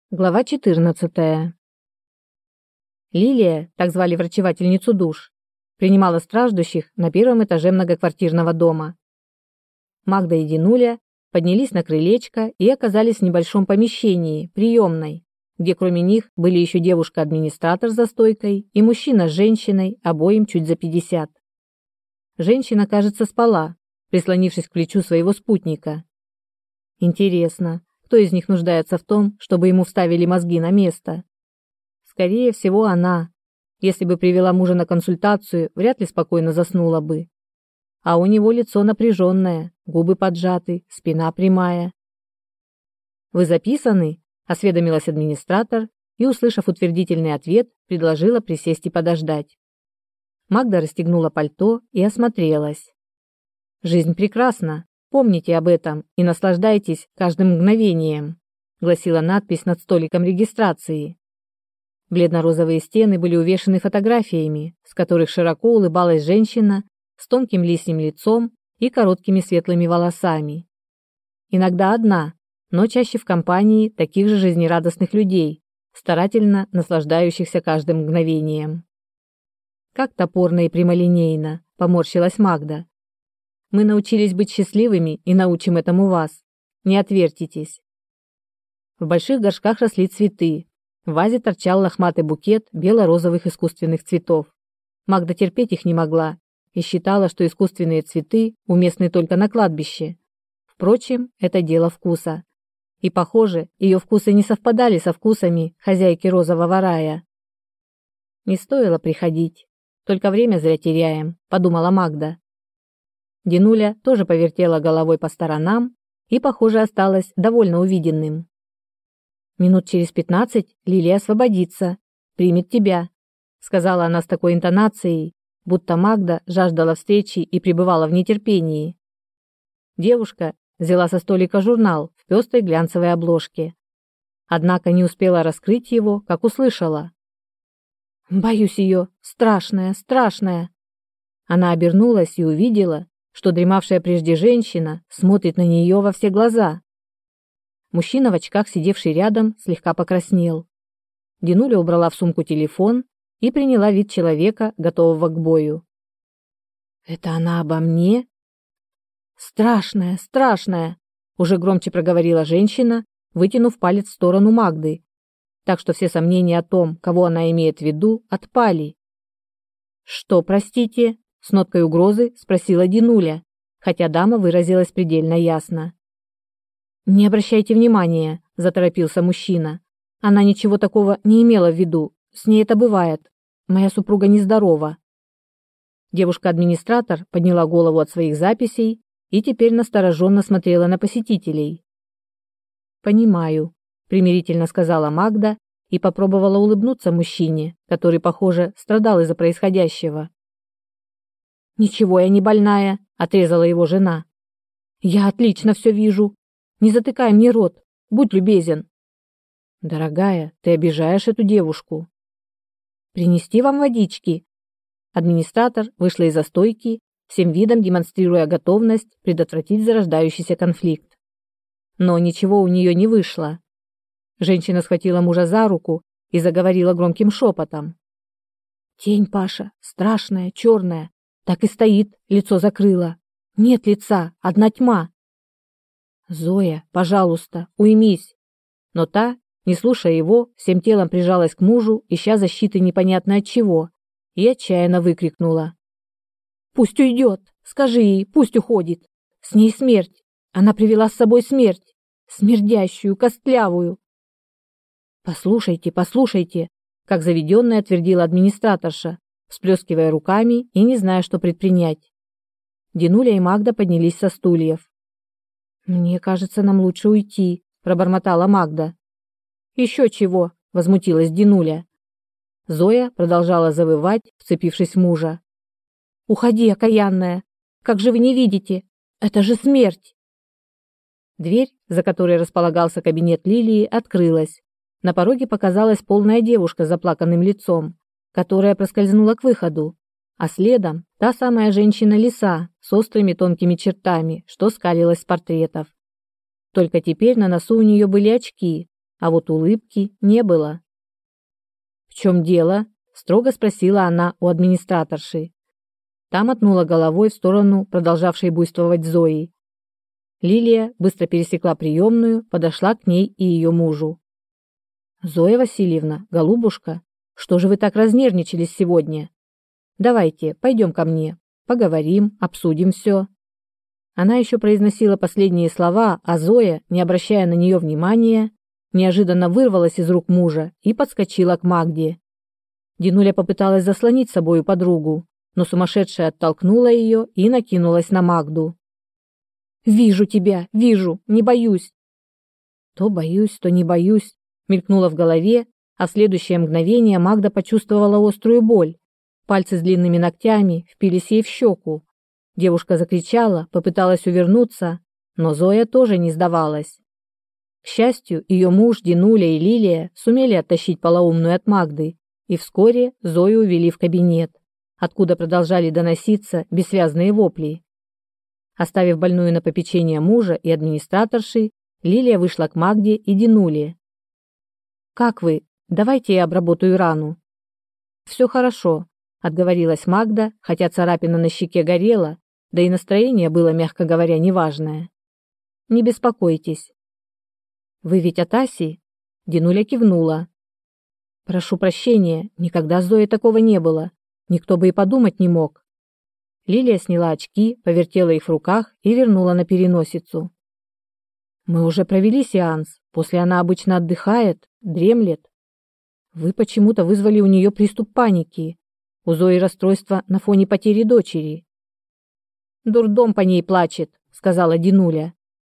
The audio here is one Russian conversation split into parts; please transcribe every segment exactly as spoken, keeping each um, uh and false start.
Глава четырнадцатая. Лилия, так звали врачевательницу душ, принимала страждущих на первом этаже многоквартирного дома. Магда и Динуля поднялись на крылечко и оказались в небольшом помещении, приемной, где кроме них были еще девушка-администратор за стойкой и мужчина с женщиной, обоим чуть за пятьдесят. Женщина, кажется, спала, прислонившись к плечу своего спутника. Интересно, кто из них нуждается в том, чтобы ему вставили мозги на место? Скорее всего, она. Если бы привела мужа на консультацию, вряд ли спокойно заснула бы. А у него лицо напряженное, губы поджаты, спина прямая. «Вы записаны?» – осведомилась администратор и, услышав утвердительный ответ, предложила присесть и подождать. Магда расстегнула пальто и осмотрелась. «Жизнь прекрасна. Помните об этом и наслаждайтесь каждым мгновением», гласила надпись над столиком регистрации. Бледно-розовые стены были увешаны фотографиями, с которых широко улыбалась женщина с тонким лисьим лицом и короткими светлыми волосами. Иногда одна, но чаще в компании таких же жизнерадостных людей, старательно наслаждающихся каждым мгновением. «Как топорно и прямолинейно», — поморщилась Магда. «Мы научились быть счастливыми и научим этому вас. Не отвертитесь». В больших горшках росли цветы. В вазе торчал лохматый букет бело-розовых искусственных цветов. Магда терпеть их не могла и считала, что искусственные цветы уместны только на кладбище. Впрочем, это дело вкуса. И, похоже, ее вкусы не совпадали со вкусами хозяйки розового рая. «Не стоило приходить. Только время зря теряем», — подумала Магда. Динуля тоже повертела головой по сторонам и, похоже, осталась довольно увиденным. «Минут через пятнадцать Лилия освободится, примет тебя», сказала она с такой интонацией, будто Магда жаждала встречи и пребывала в нетерпении. Девушка взяла со столика журнал в пестрой глянцевой обложке. Однако не успела раскрыть его, как услышала. «Боюсь ее, страшная, страшная». Она обернулась и увидела, что дремавшая прежде женщина смотрит на нее во все глаза. Мужчина в очках, сидевший рядом, слегка покраснел. Динуля убрала в сумку телефон и приняла вид человека, готового к бою. «Это она обо мне?» «Страшная, страшная!» — уже громче проговорила женщина, вытянув палец в сторону Магды, так что все сомнения о том, кого она имеет в виду, отпали. «Что, простите?» — с ноткой угрозы спросила Динуля, хотя дама выразилась предельно ясно. «Не обращайте внимания», — заторопился мужчина. «Она ничего такого не имела в виду. С ней это бывает. Моя супруга нездорова». Девушка-администратор подняла голову от своих записей и теперь настороженно смотрела на посетителей. «Понимаю», — примирительно сказала Магда и попробовала улыбнуться мужчине, который, похоже, страдал из-за происходящего. «Ничего, я не больная», — отрезала его жена. «Я отлично все вижу. Не затыкай мне рот, будь любезен». «Дорогая, ты обижаешь эту девушку». «Принести вам водички?» Администратор вышла из-за стойки, всем видом демонстрируя готовность предотвратить зарождающийся конфликт. Но ничего у нее не вышло. Женщина схватила мужа за руку и заговорила громким шепотом. «Тень, Паша, страшная, черная, так и стоит, лицо закрыла. Нет лица, одна тьма». «Зоя, пожалуйста, уймись». Но та, не слушая его, всем телом прижалась к мужу, ища защиты непонятно от чего, и отчаянно выкрикнула. «Пусть уйдет! Скажи ей, пусть уходит! С ней смерть! Она привела с собой смерть! Смердящую, костлявую!» «Послушайте, послушайте!» как заведенная твердила администраторша, всплескивая руками и не зная, что предпринять. Динуля и Магда поднялись со стульев. «Мне кажется, нам лучше уйти», — пробормотала Магда. «Еще чего», — возмутилась Динуля. Зоя продолжала завывать, вцепившись в мужа. «Уходи, окаянная! Как же вы не видите? Это же смерть!» Дверь, за которой располагался кабинет Лилии, открылась. На пороге показалась полная девушка с заплаканным лицом, которая проскользнула к выходу, а следом та самая женщина-лиса с острыми тонкими чертами, что скалилась с портретов. Только теперь на носу у нее были очки, а вот улыбки не было. «В чем дело?» – строго спросила она у администраторши. Та мотнула головой в сторону продолжавшей буйствовать Зои. Лилия быстро пересекла приемную, подошла к ней и ее мужу. «Зоя Васильевна, голубушка, что же вы так разнервничались сегодня? Давайте, пойдем ко мне, поговорим, обсудим все». Она еще произносила последние слова, а Зоя, не обращая на нее внимания, неожиданно вырвалась из рук мужа и подскочила к Магде. Динуля попыталась заслонить собою подругу, но сумасшедшая оттолкнула ее и накинулась на Магду. «Вижу тебя, вижу, не боюсь». То боюсь, то не боюсь, мелькнуло в голове, а в следующее мгновение Магда почувствовала острую боль. Пальцы с длинными ногтями впились ей в щеку. Девушка закричала, попыталась увернуться, но Зоя тоже не сдавалась. К счастью, ее муж, Динуля и Лилия сумели оттащить полоумную от Магды, и вскоре Зою увели в кабинет, откуда продолжали доноситься бессвязные вопли. Оставив больную на попечение мужа и администраторши, Лилия вышла к Магде и Динуле. «Как вы? Давайте я обработаю рану». «Все хорошо», — отговорилась Магда, хотя царапина на щеке горела, да и настроение было, мягко говоря, неважное. «Не беспокойтесь». «Вы ведь от Аси?» — Динуля кивнула. «Прошу прощения, никогда с Зоей такого не было. Никто бы и подумать не мог». Лилия сняла очки, повертела их в руках и вернула на переносицу. «Мы уже провели сеанс. После она обычно отдыхает, дремлет. Вы почему-то вызвали у нее приступ паники. У Зои расстройство на фоне потери дочери». «Дурдом по ней плачет», — сказала Динуля.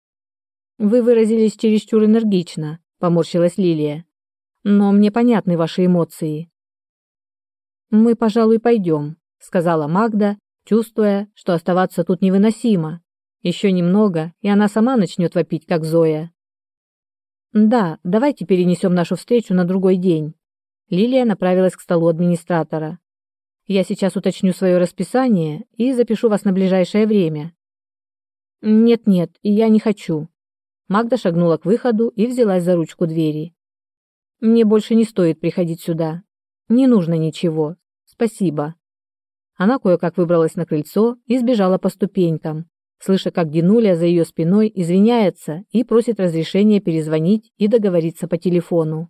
«Вы выразились чересчур энергично», — поморщилась Лилия. «Но мне понятны ваши эмоции». «Мы, пожалуй, пойдем», — сказала Магда, чувствуя, что оставаться тут невыносимо. Еще немного, и она сама начнет вопить, как Зоя. «Да, давайте перенесем нашу встречу на другой день». Лилия направилась к столу администратора. «Я сейчас уточню свое расписание и запишу вас на ближайшее время». «Нет-нет, я не хочу». Магда шагнула к выходу и взялась за ручку двери. «Мне больше не стоит приходить сюда. Не нужно ничего. Спасибо». Она кое-как выбралась на крыльцо и сбежала по ступенькам, слыша, как Динуля за ее спиной извиняется и просит разрешения перезвонить и договориться по телефону.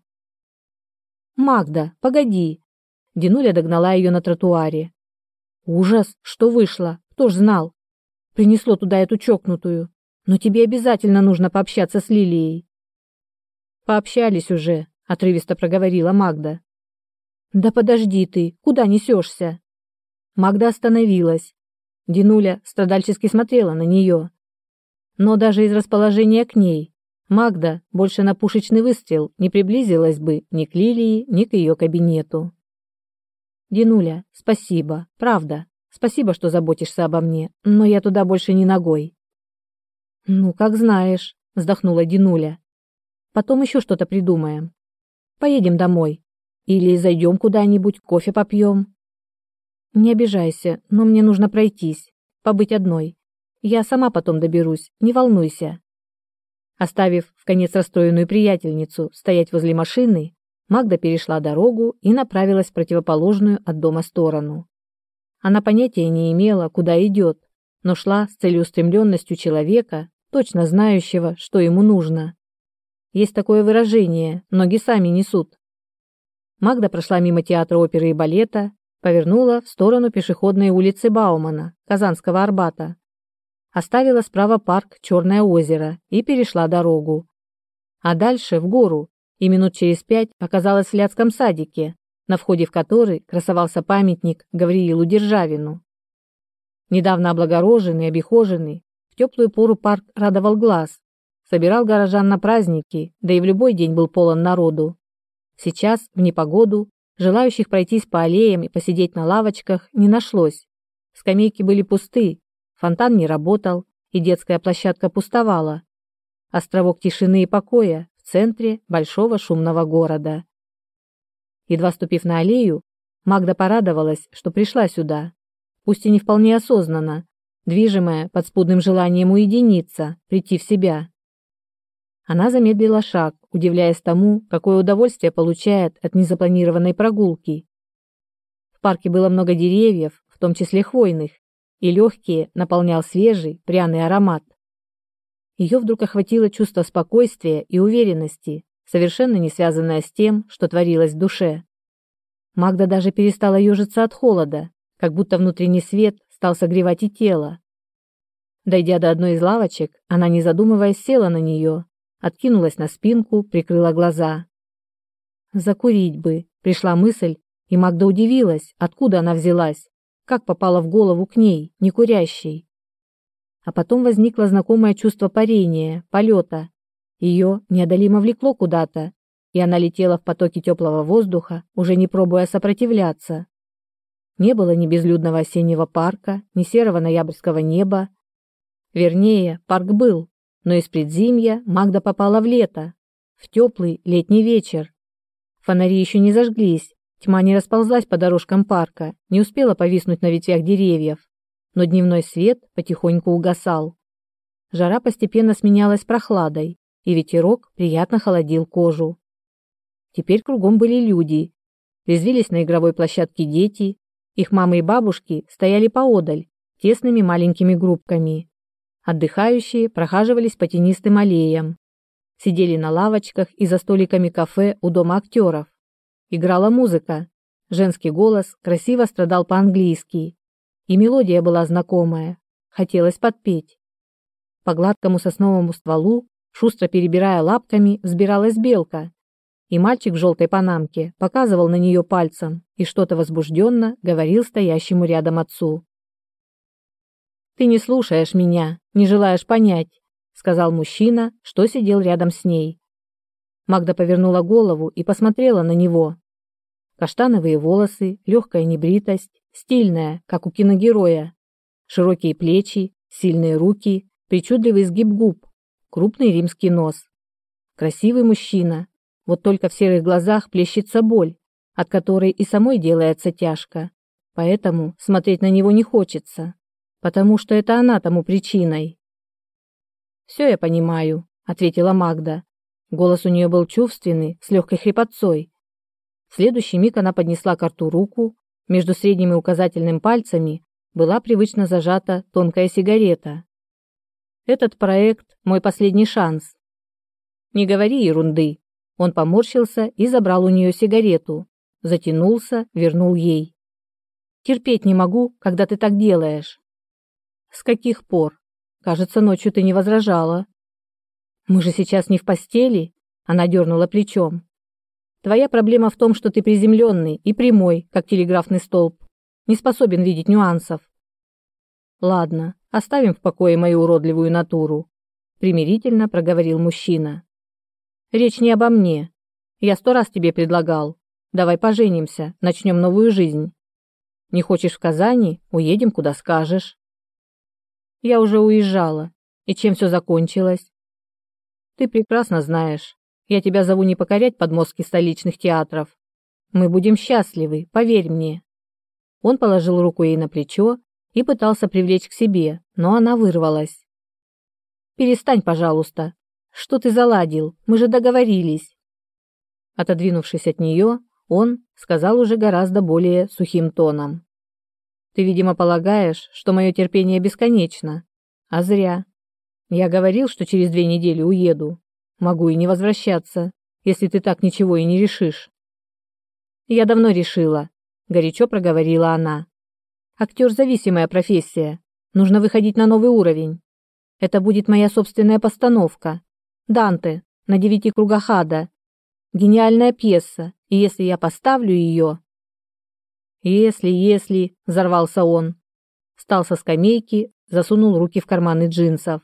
«Магда, погоди!» Динуля догнала ее на тротуаре. «Ужас! Что вышло? Кто ж знал? Принесло туда эту чокнутую. Но тебе обязательно нужно пообщаться с Лилией». «Пообщались уже», — отрывисто проговорила Магда. «Да подожди ты, куда несешься?» Магда остановилась. Динуля страдальчески смотрела на нее. Но даже из расположения к ней Магда больше на пушечный выстрел не приблизилась бы ни к Лилии, ни к ее кабинету. «Динуля, спасибо, правда. Спасибо, что заботишься обо мне, но я туда больше не ногой». «Ну, как знаешь», — вздохнула Динуля. «Потом еще что-то придумаем. Поедем домой. Или зайдем куда-нибудь, кофе попьем». «Не обижайся, но мне нужно пройтись, побыть одной. Я сама потом доберусь, не волнуйся». Оставив вконец расстроенную приятельницу стоять возле машины, Магда перешла дорогу и направилась в противоположную от дома сторону. Она понятия не имела, куда идет, но шла с целеустремленностью человека, точно знающего, что ему нужно. Есть такое выражение «ноги сами несут». Магда прошла мимо театра оперы и балета, повернула в сторону пешеходной улицы Баумана, Казанского Арбата. Оставила справа парк Черное озеро и перешла дорогу. А дальше в гору, и минут через пять оказалась в Ляцком садике, на входе в который красовался памятник Гавриилу Державину. Недавно облагороженный, обихоженный, в теплую пору парк радовал глаз, собирал горожан на праздники, да и в любой день был полон народу. Сейчас, в непогоду, желающих пройтись по аллеям и посидеть на лавочках не нашлось. Скамейки были пусты, фонтан не работал, и детская площадка пустовала. Островок тишины и покоя в центре большого шумного города. Едва ступив на аллею, Магда порадовалась, что пришла сюда, пусть и не вполне осознанно, движимая подспудным желанием уединиться, прийти в себя. Она замедлила шаг, удивляясь тому, какое удовольствие получает от незапланированной прогулки. В парке было много деревьев, в том числе хвойных, и легкие наполнял свежий, пряный аромат. Ее вдруг охватило чувство спокойствия и уверенности, совершенно не связанное с тем, что творилось в душе. Магда даже перестала ежиться от холода, как будто внутренний свет стал согревать и тело. Дойдя до одной из лавочек, она, не задумываясь, села на нее, откинулась на спинку, прикрыла глаза. Закурить бы, пришла мысль, и Магда удивилась, откуда она взялась, как попала в голову к ней, не курящей. А потом возникло знакомое чувство парения, полета. Ее неодолимо влекло куда-то, и она летела в потоке теплого воздуха, уже не пробуя сопротивляться. Не было ни безлюдного осеннего парка, ни серого ноябрьского неба. Вернее, парк был, но из предзимья Магда попала в лето, в теплый летний вечер. Фонари еще не зажглись, тьма не расползлась по дорожкам парка, не успела повиснуть на ветвях деревьев, но дневной свет потихоньку угасал. Жара постепенно сменялась прохладой, и ветерок приятно холодил кожу. Теперь кругом были люди. Резвились на игровой площадке дети, их мамы и бабушки стояли поодаль, тесными маленькими группками. Отдыхающие прохаживались по тенистым аллеям. Сидели на лавочках и за столиками кафе у дома актеров. Играла музыка. Женский голос красиво страдал по-английски. И мелодия была знакомая. Хотелось подпеть. По гладкому сосновому стволу, шустро перебирая лапками, взбиралась белка. И мальчик в желтой панамке показывал на нее пальцем и что-то возбужденно говорил стоящему рядом отцу. «Ты не слушаешь меня, не желаешь понять», — сказал мужчина, что сидел рядом с ней. Магда повернула голову и посмотрела на него. Каштановые волосы, легкая небритость, стильная, как у киногероя. Широкие плечи, сильные руки, причудливый изгиб губ, крупный римский нос. Красивый мужчина. Вот только в серых глазах плещется боль, от которой и самой делается тяжко. Поэтому смотреть на него не хочется, потому что это она тому причиной. «Все я понимаю», — ответила Магда. Голос у нее был чувственный, с легкой хрипотцой. В следующий миг она поднесла к рту руку, между средним и указательным пальцами была привычно зажата тонкая сигарета. «Этот проект — мой последний шанс». «Не говори ерунды». Он поморщился и забрал у нее сигарету. Затянулся, вернул ей. «Терпеть не могу, когда ты так делаешь». «С каких пор? Кажется, ночью ты не возражала». «Мы же сейчас не в постели», — она дернула плечом. «Твоя проблема в том, что ты приземленный и прямой, как телеграфный столб, не способен видеть нюансов». «Ладно, оставим в покое мою уродливую натуру», — примирительно проговорил мужчина. «Речь не обо мне. Я сто раз тебе предлагал. Давай поженимся, начнем новую жизнь. Не хочешь в Казани? Уедем, куда скажешь». «Я уже уезжала. И чем все закончилось?» «Ты прекрасно знаешь. Я тебя зову не покорять подмостки столичных театров. Мы будем счастливы, поверь мне». Он положил руку ей на плечо и пытался привлечь к себе, но она вырвалась. «Перестань, пожалуйста. Что ты заладил? Мы же договорились». Отодвинувшись от нее, он сказал уже гораздо более сухим тоном. «Ты, видимо, полагаешь, что мое терпение бесконечно. А зря. Я говорил, что через две недели уеду. Могу и не возвращаться, если ты так ничего и не решишь». «Я давно решила», — горячо проговорила она. «Актер — зависимая профессия. Нужно выходить на новый уровень. Это будет моя собственная постановка. Данте на девяти кругах ада. Гениальная пьеса, и если я поставлю ее...» «Если, если...» — взорвался он. Встал со скамейки, засунул руки в карманы джинсов.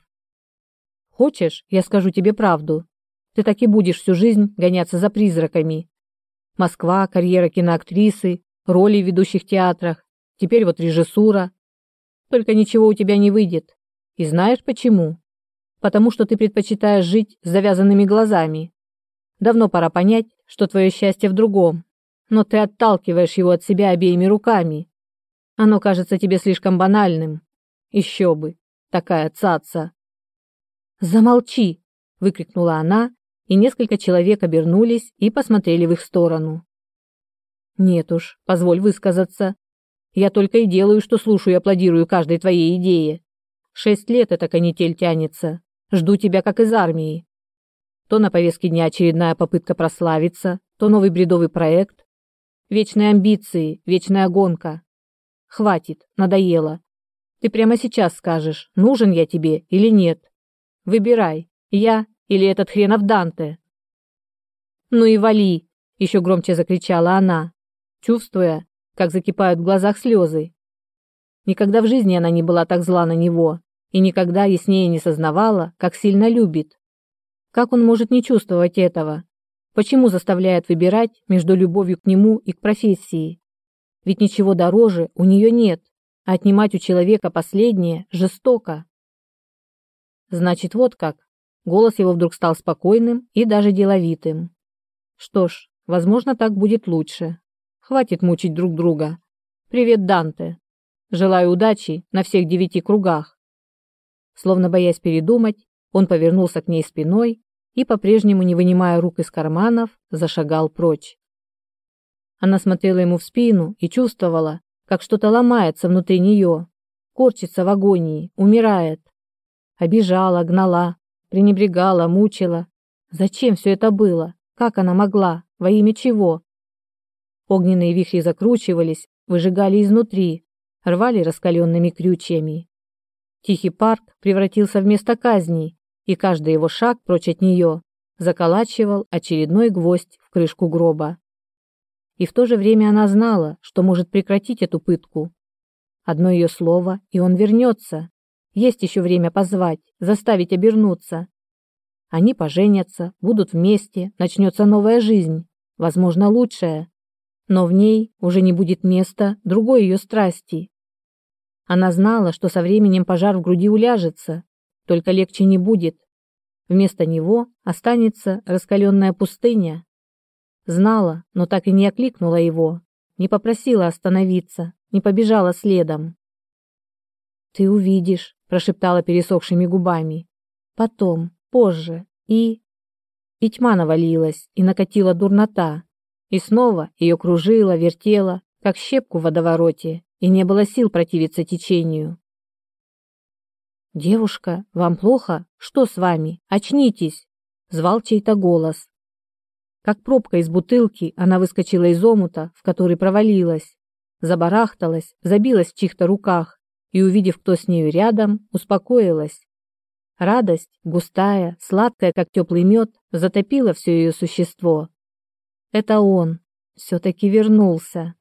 «Хочешь, я скажу тебе правду? Ты так и будешь всю жизнь гоняться за призраками. Москва, карьера киноактрисы, роли в ведущих театрах, теперь вот режиссура. Только ничего у тебя не выйдет. И знаешь почему? Потому что ты предпочитаешь жить с завязанными глазами. Давно пора понять, что твое счастье в другом, но ты отталкиваешь его от себя обеими руками. Оно кажется тебе слишком банальным. Еще бы, такая цаца». «Замолчи!» — выкрикнула она, и несколько человек обернулись и посмотрели в их сторону. Нет уж, позволь высказаться. Я только и делаю, что слушаю и аплодирую каждой твоей идее. Шесть лет эта канитель тянется. Жду тебя, как из армии. То на повестке дня очередная попытка прославиться, то новый бредовый проект. Вечные амбиции, вечная гонка. Хватит, надоело. Ты прямо сейчас скажешь, нужен я тебе или нет. Выбирай, я или этот хренов Данте. Ну и вали, еще громче закричала она, чувствуя, как закипают в глазах слезы. Никогда в жизни она не была так зла на него и никогда яснее не сознавала, как сильно любит. Как он может не чувствовать этого? Почему заставляет выбирать между любовью к нему и к профессии? Ведь ничего дороже у нее нет, а отнимать у человека последнее жестоко. Значит, вот как. Голос его вдруг стал спокойным и даже деловитым. Что ж, возможно, так будет лучше. Хватит мучить друг друга. Привет, Данте. Желаю удачи на всех девяти кругах. Словно боясь передумать, он повернулся к ней спиной и, по-прежнему не вынимая рук из карманов, зашагал прочь. Она смотрела ему в спину и чувствовала, как что-то ломается внутри нее, корчится в агонии, умирает. Обижала, гнала, пренебрегала, мучила. Зачем все это было? Как она могла? Во имя чего? Огненные вихри закручивались, выжигали изнутри, рвали раскаленными крючьями. Тихий парк превратился в место казни, и каждый его шаг прочь от нее заколачивал очередной гвоздь в крышку гроба. И в то же время она знала, что может прекратить эту пытку. Одно ее слово, и он вернется. Есть еще время позвать, заставить обернуться. Они поженятся, будут вместе, начнется новая жизнь, возможно, лучшая. Но в ней уже не будет места другой ее страсти. Она знала, что со временем пожар в груди уляжется, только легче не будет. Вместо него останется раскаленная пустыня. Знала, но так и не окликнула его, не попросила остановиться, не побежала следом. «Ты увидишь», – прошептала пересохшими губами. «Потом, позже, и...» И тьма навалилась, и накатила дурнота, и снова ее кружила, вертела, как щепку в водовороте, и не было сил противиться течению. «Девушка, вам плохо? Что с вами? Очнитесь!» – звал чей-то голос. Как пробка из бутылки, она выскочила из омута, в который провалилась, забарахталась, забилась в чьих-то руках и, увидев, кто с нею рядом, успокоилась. Радость, густая, сладкая, как теплый мед, затопила все ее существо. Это он все-таки вернулся.